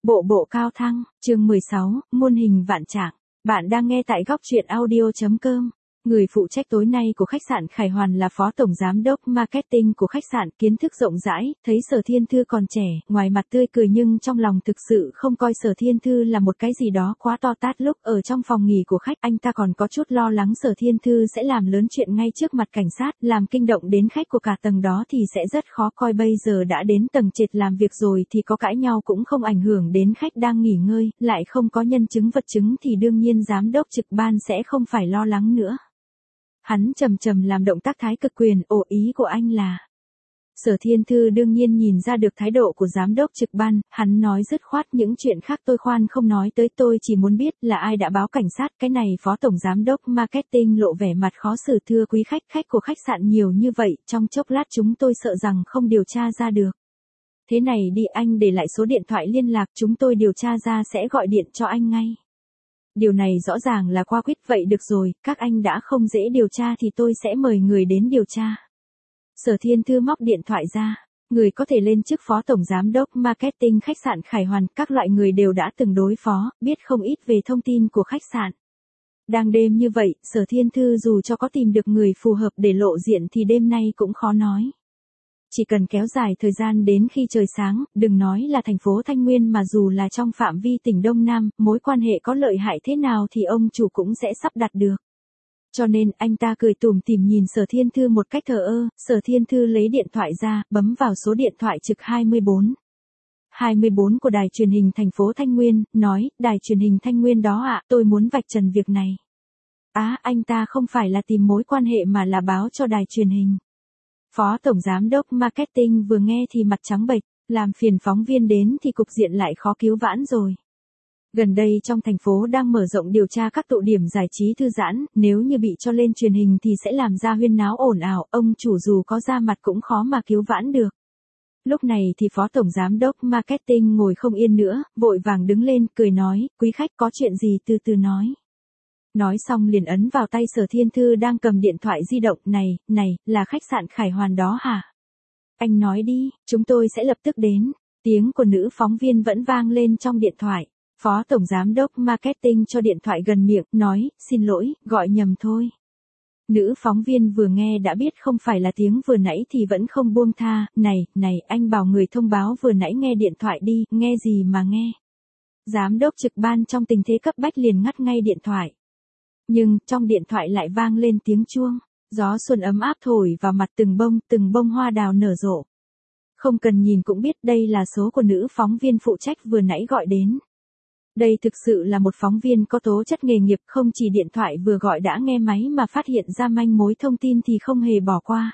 Bộ bộ cao thăng, chương 16, muôn hình vạn trạng. Bạn đang nghe tại góc truyện audio.com. Người phụ trách tối nay của khách sạn Khải Hoàn là phó tổng giám đốc marketing của khách sạn, kiến thức rộng rãi, thấy Sở Thiên Thư còn trẻ, ngoài mặt tươi cười nhưng trong lòng thực sự không coi Sở Thiên Thư là một cái gì đó quá to tát. Lúc ở trong phòng nghỉ của khách, anh ta còn có chút lo lắng Sở Thiên Thư sẽ làm lớn chuyện ngay trước mặt cảnh sát, làm kinh động đến khách của cả tầng đó thì sẽ rất khó coi. Bây giờ đã đến tầng trệt làm việc rồi thì có cãi nhau cũng không ảnh hưởng đến khách đang nghỉ ngơi, lại không có nhân chứng vật chứng thì đương nhiên giám đốc trực ban sẽ không phải lo lắng nữa. Hắn chầm chầm làm động tác thái cực quyền, ý của anh là. Sở Thiên Thư đương nhiên nhìn ra được thái độ của giám đốc trực ban, hắn nói dứt khoát những chuyện khác tôi khoan không nói tới, tôi chỉ muốn biết là ai đã báo cảnh sát. Cái này phó tổng giám đốc marketing lộ vẻ mặt khó xử. Thưa quý khách, khách của khách sạn nhiều như vậy, trong chốc lát chúng tôi sợ rằng không điều tra ra được. Thế này đi, anh để lại số điện thoại liên lạc, chúng tôi điều tra ra sẽ gọi điện cho anh ngay. Điều này rõ ràng là qua quýt. Vậy được rồi, các anh đã không dễ điều tra thì tôi sẽ mời người đến điều tra. Sở Thiên Thư móc điện thoại ra. Người có thể lên chức phó tổng giám đốc marketing khách sạn Khải Hoàn, các loại người đều đã từng đối phó, biết không ít về thông tin của khách sạn. Đang đêm như vậy, Sở Thiên Thư dù cho có tìm được người phù hợp để lộ diện thì đêm nay cũng khó nói. Chỉ cần kéo dài thời gian đến khi trời sáng, đừng nói là thành phố Thanh Nguyên mà dù là trong phạm vi tỉnh Đông Nam, mối quan hệ có lợi hại thế nào thì ông chủ cũng sẽ sắp đặt được. Cho nên anh ta cười tủm tỉm nhìn Sở Thiên Thư một cách thờ ơ. Sở Thiên Thư lấy điện thoại ra, bấm vào số điện thoại trực 24. 24 của đài truyền hình thành phố Thanh Nguyên, nói, đài truyền hình Thanh Nguyên đó ạ, tôi muốn vạch trần việc này. Anh ta không phải là tìm mối quan hệ mà là báo cho đài truyền hình. Phó tổng giám đốc marketing vừa nghe thì mặt trắng bệch, làm phiền phóng viên đến thì cục diện lại khó cứu vãn rồi. Gần đây trong thành phố đang mở rộng điều tra các tụ điểm giải trí thư giãn, nếu như bị cho lên truyền hình thì sẽ làm ra huyên náo ồn ào, ông chủ dù có ra mặt cũng khó mà cứu vãn được. Lúc này thì phó tổng giám đốc marketing ngồi không yên nữa, vội vàng đứng lên, cười nói, quý khách có chuyện gì từ từ nói. Nói xong liền ấn vào tay Sở Thiên Thư đang cầm điện thoại di động. Này, là khách sạn Khải Hoàn đó hả? Anh nói đi, chúng tôi sẽ lập tức đến. Tiếng của nữ phóng viên vẫn vang lên trong điện thoại. Phó tổng giám đốc marketing cho điện thoại gần miệng, nói, xin lỗi, gọi nhầm thôi. Nữ phóng viên vừa nghe đã biết không phải là tiếng vừa nãy thì vẫn không buông tha. Này, anh bảo người thông báo vừa nãy nghe điện thoại đi, nghe gì mà nghe. Giám đốc trực ban trong tình thế cấp bách liền ngắt ngay điện thoại. Nhưng, trong điện thoại lại vang lên tiếng chuông, gió xuân ấm áp thổi vào mặt từng bông hoa đào nở rộ. Không cần nhìn cũng biết đây là số của nữ phóng viên phụ trách vừa nãy gọi đến. Đây thực sự là một phóng viên có tố chất nghề nghiệp, không chỉ điện thoại vừa gọi đã nghe máy mà phát hiện ra manh mối thông tin thì không hề bỏ qua.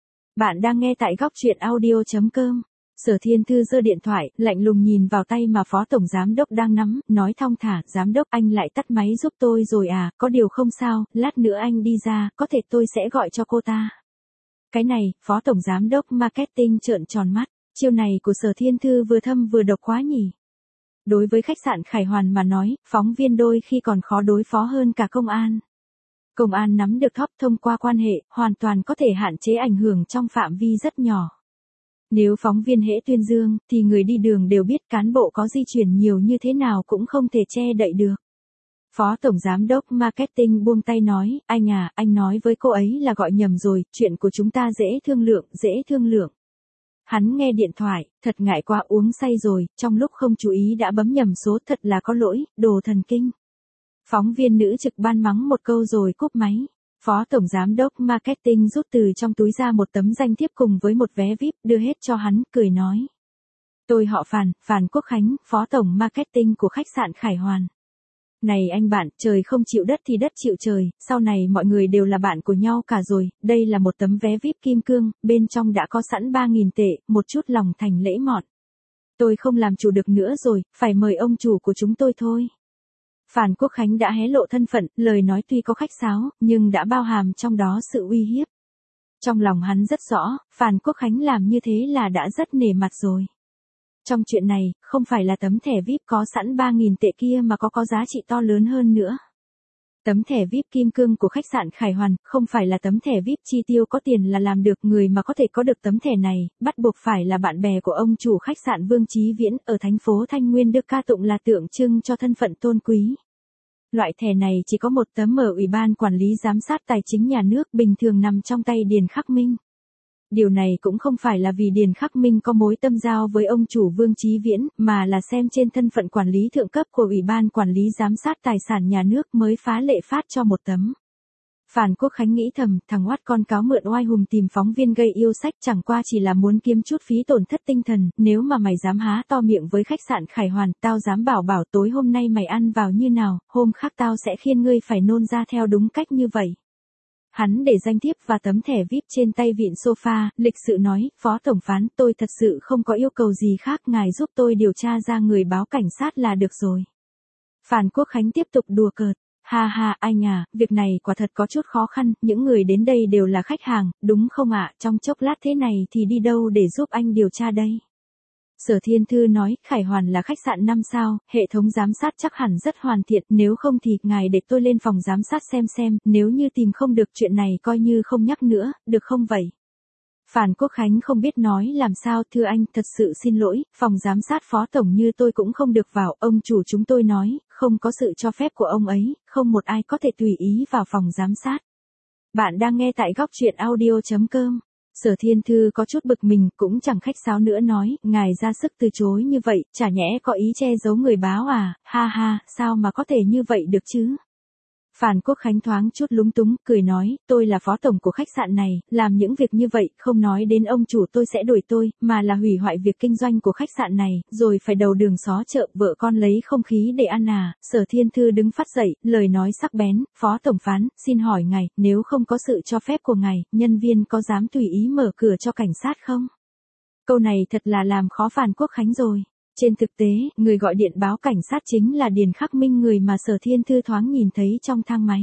Bạn đang nghe tại góc truyện audio.com. Sở Thiên Thư giơ điện thoại, lạnh lùng nhìn vào tay mà phó tổng giám đốc đang nắm, nói thong thả, giám đốc anh lại tắt máy giúp tôi rồi à, có điều không sao, lát nữa anh đi ra, có thể tôi sẽ gọi cho cô ta. Cái này, phó tổng giám đốc marketing trợn tròn mắt, chiêu này của Sở Thiên Thư vừa thâm vừa độc quá nhỉ. Đối với khách sạn Khải Hoàn mà nói, phóng viên đôi khi còn khó đối phó hơn cả công an. Công an nắm được top thông qua quan hệ, hoàn toàn có thể hạn chế ảnh hưởng trong phạm vi rất nhỏ. Nếu phóng viên hễ tuyên dương, thì người đi đường đều biết cán bộ có di chuyển nhiều như thế nào cũng không thể che đậy được. Phó tổng giám đốc marketing buông tay nói, anh nói với cô ấy là gọi nhầm rồi, chuyện của chúng ta dễ thương lượng. Hắn nghe điện thoại, thật ngại quá, uống say rồi, trong lúc không chú ý đã bấm nhầm số, thật là có lỗi, đồ thần kinh. Phóng viên nữ trực ban mắng một câu rồi cúp máy. Phó tổng giám đốc marketing rút từ trong túi ra một tấm danh thiếp cùng với một vé VIP, đưa hết cho hắn, cười nói. Tôi họ Phàn Quốc Khánh, phó tổng marketing của khách sạn Khải Hoàn. Này anh bạn, trời không chịu đất thì đất chịu trời, sau này mọi người đều là bạn của nhau cả rồi, đây là một tấm vé VIP kim cương, bên trong đã có sẵn 3.000 tệ, một chút lòng thành lễ mọn. Tôi không làm chủ được nữa rồi, phải mời ông chủ của chúng tôi thôi. Phàn Quốc Khánh đã hé lộ thân phận, lời nói tuy có khách sáo, nhưng đã bao hàm trong đó sự uy hiếp. Trong lòng hắn rất rõ, Phàn Quốc Khánh làm như thế là đã rất nể mặt rồi. Trong chuyện này, không phải là tấm thẻ VIP có sẵn 3.000 tệ kia mà có giá trị to lớn hơn nữa. Tấm thẻ VIP kim cương của khách sạn Khải Hoàn, không phải là tấm thẻ VIP chi tiêu có tiền là làm được, người mà có thể có được tấm thẻ này, bắt buộc phải là bạn bè của ông chủ khách sạn Vương Chí Viễn ở thành phố Thanh Nguyên được ca tụng là tượng trưng cho thân phận tôn quý. Loại thẻ này chỉ có một tấm ở Ủy ban Quản lý Giám sát Tài chính Nhà nước, bình thường nằm trong tay Điền Khắc Minh. Điều này cũng không phải là vì Điền Khắc Minh có mối tâm giao với ông chủ Vương Chí Viễn, mà là xem trên thân phận quản lý thượng cấp của Ủy ban Quản lý Giám sát Tài sản Nhà nước mới phá lệ phát cho một tấm. Phan Quốc Khánh nghĩ thầm, thằng oát con cáo mượn oai hùng tìm phóng viên gây yêu sách chẳng qua chỉ là muốn kiếm chút phí tổn thất tinh thần, nếu mà mày dám há to miệng với khách sạn Khải Hoàn, tao dám bảo tối hôm nay mày ăn vào như nào, hôm khác tao sẽ khiêng ngươi phải nôn ra theo đúng cách như vậy. Hắn để danh thiếp và tấm thẻ VIP trên tay vịn sofa, lịch sự nói, Phó Tổng Phán, tôi thật sự không có yêu cầu gì khác, ngài giúp tôi điều tra ra người báo cảnh sát là được rồi. Phan Quốc Khánh tiếp tục đùa cợt. Ha ha, anh à, việc này quả thật có chút khó khăn, những người đến đây đều là khách hàng, đúng không ạ, trong chốc lát thế này thì đi đâu để giúp anh điều tra đây? Sở Thiên Thư nói, Khải Hoàn là khách sạn 5 sao, hệ thống giám sát chắc hẳn rất hoàn thiện, nếu không thì ngài để tôi lên phòng giám sát xem, nếu như tìm không được chuyện này coi như không nhắc nữa, được không vậy? Phan Quốc Khánh không biết nói làm sao, thưa anh, thật sự xin lỗi, phòng giám sát Phó Tổng như tôi cũng không được vào, ông chủ chúng tôi nói, không có sự cho phép của ông ấy, không một ai có thể tùy ý vào phòng giám sát. Bạn đang nghe tại góc truyện audio.com. Sở Thiên Thư có chút bực mình, cũng chẳng khách sáo nữa nói, ngài ra sức từ chối như vậy, chả nhẽ có ý che giấu người báo à, ha ha, sao mà có thể như vậy được chứ? Phan Quốc Khánh thoáng chút lúng túng, cười nói, tôi là phó tổng của khách sạn này, làm những việc như vậy, không nói đến ông chủ tôi sẽ đuổi tôi, mà là hủy hoại việc kinh doanh của khách sạn này, rồi phải đầu đường xó chợ, vợ con lấy không khí để ăn à. Sở Thiên Thư đứng phát dậy, lời nói sắc bén, Phó Tổng Phán, xin hỏi ngài, nếu không có sự cho phép của ngài, nhân viên có dám tùy ý mở cửa cho cảnh sát không? Câu này thật là làm khó Phan Quốc Khánh rồi. Trên thực tế, người gọi điện báo cảnh sát chính là Điền Khắc Minh, người mà Sở Thiên Thư thoáng nhìn thấy trong thang máy.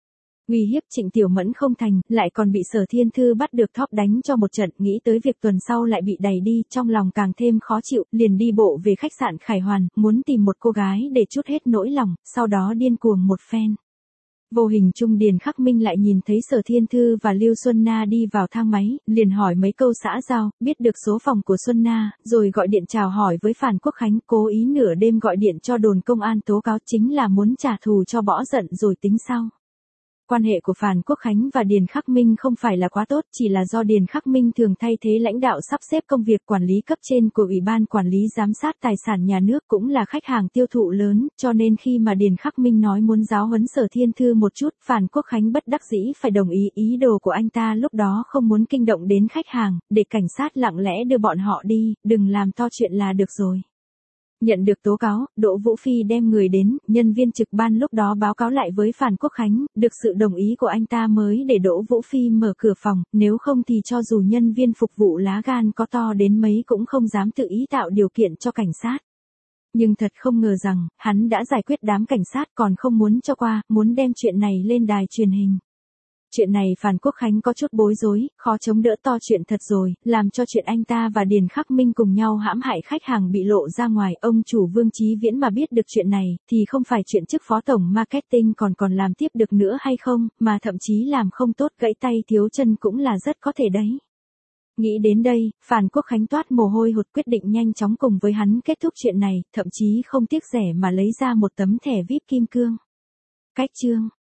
Uy hiếp Trịnh Tiểu Mẫn không thành, lại còn bị Sở Thiên Thư bắt được thóp đánh cho một trận, nghĩ tới việc tuần sau lại bị đày đi, trong lòng càng thêm khó chịu, liền đi bộ về khách sạn Khải Hoàn, muốn tìm một cô gái để trút hết nỗi lòng, sau đó điên cuồng một phen. Vô hình chung Điền Khắc Minh lại nhìn thấy Sở Thiên Thư và Lưu Xuân Na đi vào thang máy, liền hỏi mấy câu xã giao, biết được số phòng của Xuân Na, rồi gọi điện chào hỏi với Phan Quốc Khánh, cố ý nửa đêm gọi điện cho đồn công an tố cáo, chính là muốn trả thù cho bỏ giận rồi tính sau. Quan hệ của Phan Quốc Khánh và Điền Khắc Minh không phải là quá tốt, chỉ là do Điền Khắc Minh thường thay thế lãnh đạo sắp xếp công việc quản lý cấp trên của Ủy ban Quản lý Giám sát Tài sản Nhà nước, cũng là khách hàng tiêu thụ lớn, cho nên khi mà Điền Khắc Minh nói muốn giáo huấn Sở Thiên Thư một chút, Phan Quốc Khánh bất đắc dĩ phải đồng ý. Ý đồ của anh ta lúc đó không muốn kinh động đến khách hàng, để cảnh sát lặng lẽ đưa bọn họ đi, đừng làm to chuyện là được rồi. Nhận được tố cáo, Đỗ Vũ Phi đem người đến, nhân viên trực ban lúc đó báo cáo lại với Phan Quốc Khánh, được sự đồng ý của anh ta mới để Đỗ Vũ Phi mở cửa phòng, nếu không thì cho dù nhân viên phục vụ lá gan có to đến mấy cũng không dám tự ý tạo điều kiện cho cảnh sát. Nhưng thật không ngờ rằng, hắn đã giải quyết đám cảnh sát còn không muốn cho qua, muốn đem chuyện này lên đài truyền hình. Chuyện này Phan Quốc Khánh có chút bối rối, khó chống đỡ, to chuyện thật rồi, làm cho chuyện anh ta và Điền Khắc Minh cùng nhau hãm hại khách hàng bị lộ ra ngoài, ông chủ Vương Chí Viễn mà biết được chuyện này, thì không phải chuyện chức phó tổng marketing còn làm tiếp được nữa hay không, mà thậm chí làm không tốt gãy tay thiếu chân cũng là rất có thể đấy. Nghĩ đến đây, Phan Quốc Khánh toát mồ hôi hột, quyết định nhanh chóng cùng với hắn kết thúc chuyện này, thậm chí không tiếc rẻ mà lấy ra một tấm thẻ VIP kim cương. Cách chương